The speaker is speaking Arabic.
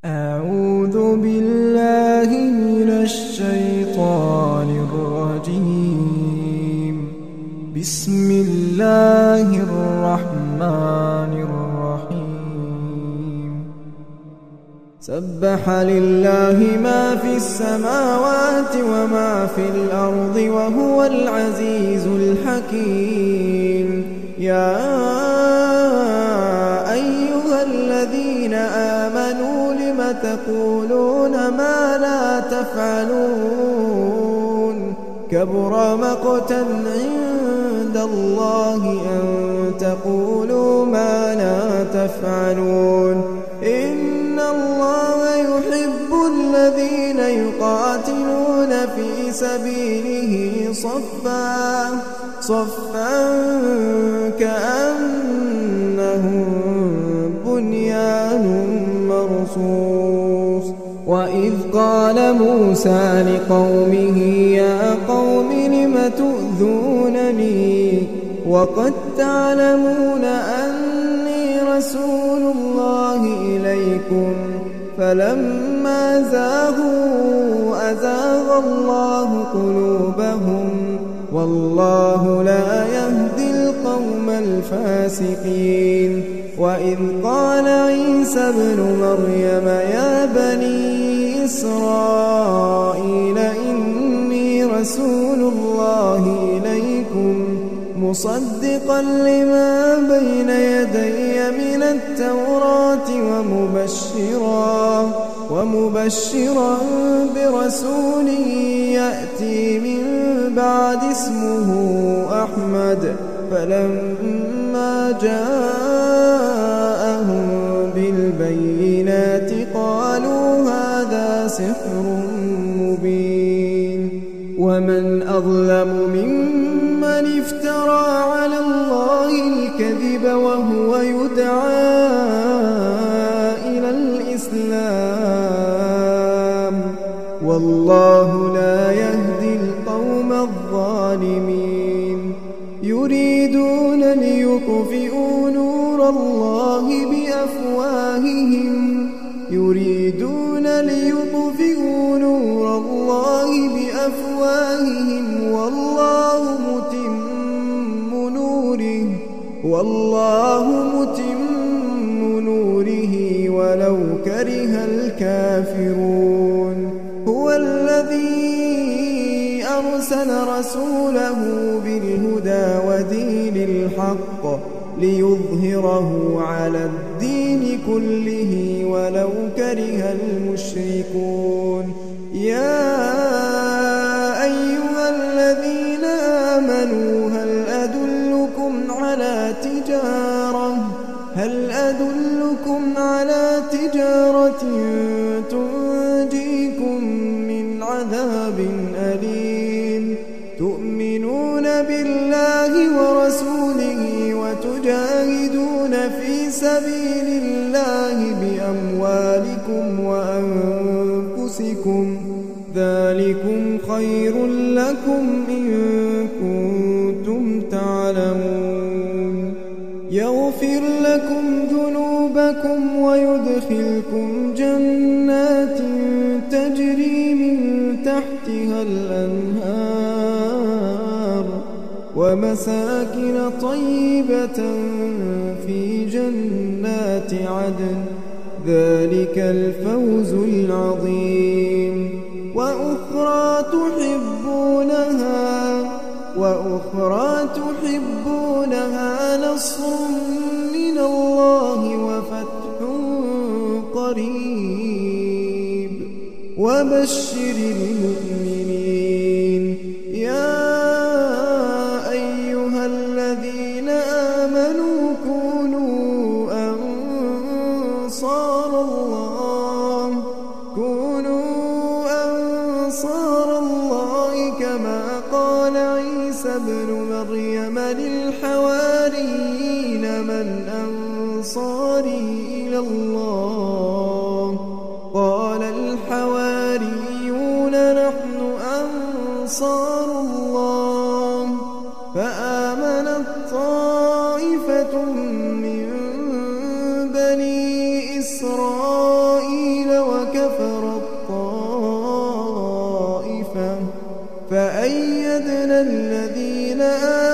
أعوذ بالله من الشيطان الرجيم. بسم الله الرحمن الرحيم. سبح لله ما في السماوات وما في الأرض وهو العزيز الحكيم. يا أيها الذين آمنوا لم تقولون ما لا تفعلون؟ كبر مقتا عند الله أن تقولوا ما لا تفعلون. إن الله يحب الذين يقاتلون في سبيله صفا كأنهم بنيان مرصوص. وإذ قال موسى لقومه يا قوم لم تؤذونني وقد تعلمون أني رسول الله إليكم؟ فلما زاغوا أزاغ الله قلوبهم والله لا يهدي القوم الفاسقين. وإذ قال عيسى ابن مريم يا بني إسرائيل إني رسول الله إليكم مصدقا لما بين يدي من التوراة ومبشرا برسول يأتي من بعد اسمه أحمد. فلما جاءهم بالبينات قالوا هذا سحر مبين. ومن أظلم ممن افترى على الله الكذب وهو يدعى إلى الإسلام والله لا يهدي القوم الظالمين. يريدون ليطفئوا نور الله بأفواههم والله متم نوره ولو كره الكافرون. هو الذي أرسل رسوله بالهدى ودين الحق ليظهره على الدين كله ولو كره المشركون. يا أيها الذين آمنوا هل أدلكم على تجارة تنجيكم من عذاب أليم؟ تؤمنون بالله ورسوله وتجاهدون في سبيل الله بأموالكم وأنفسكم ذلكم خير لكم إن كنتم تعلمون. يغفر لكم ذنوبكم ويدخلكم جنات تجري من تحتها الأنهار ومساكن طيبة في جنات عدن ذلك الفوز العظيم. وأخرى تحبونها نصر من الله وفتح قريب وبشر المؤمنين. يا أيها الذين آمنوا كونوا أنصار الله كما قال عيسى ابن مريم للحواريين من أنصاري إلى الله؟ قال الحواريون نحن أنصار الله. فآمنت طائفة من بني إسرائيل فأيدنا الذين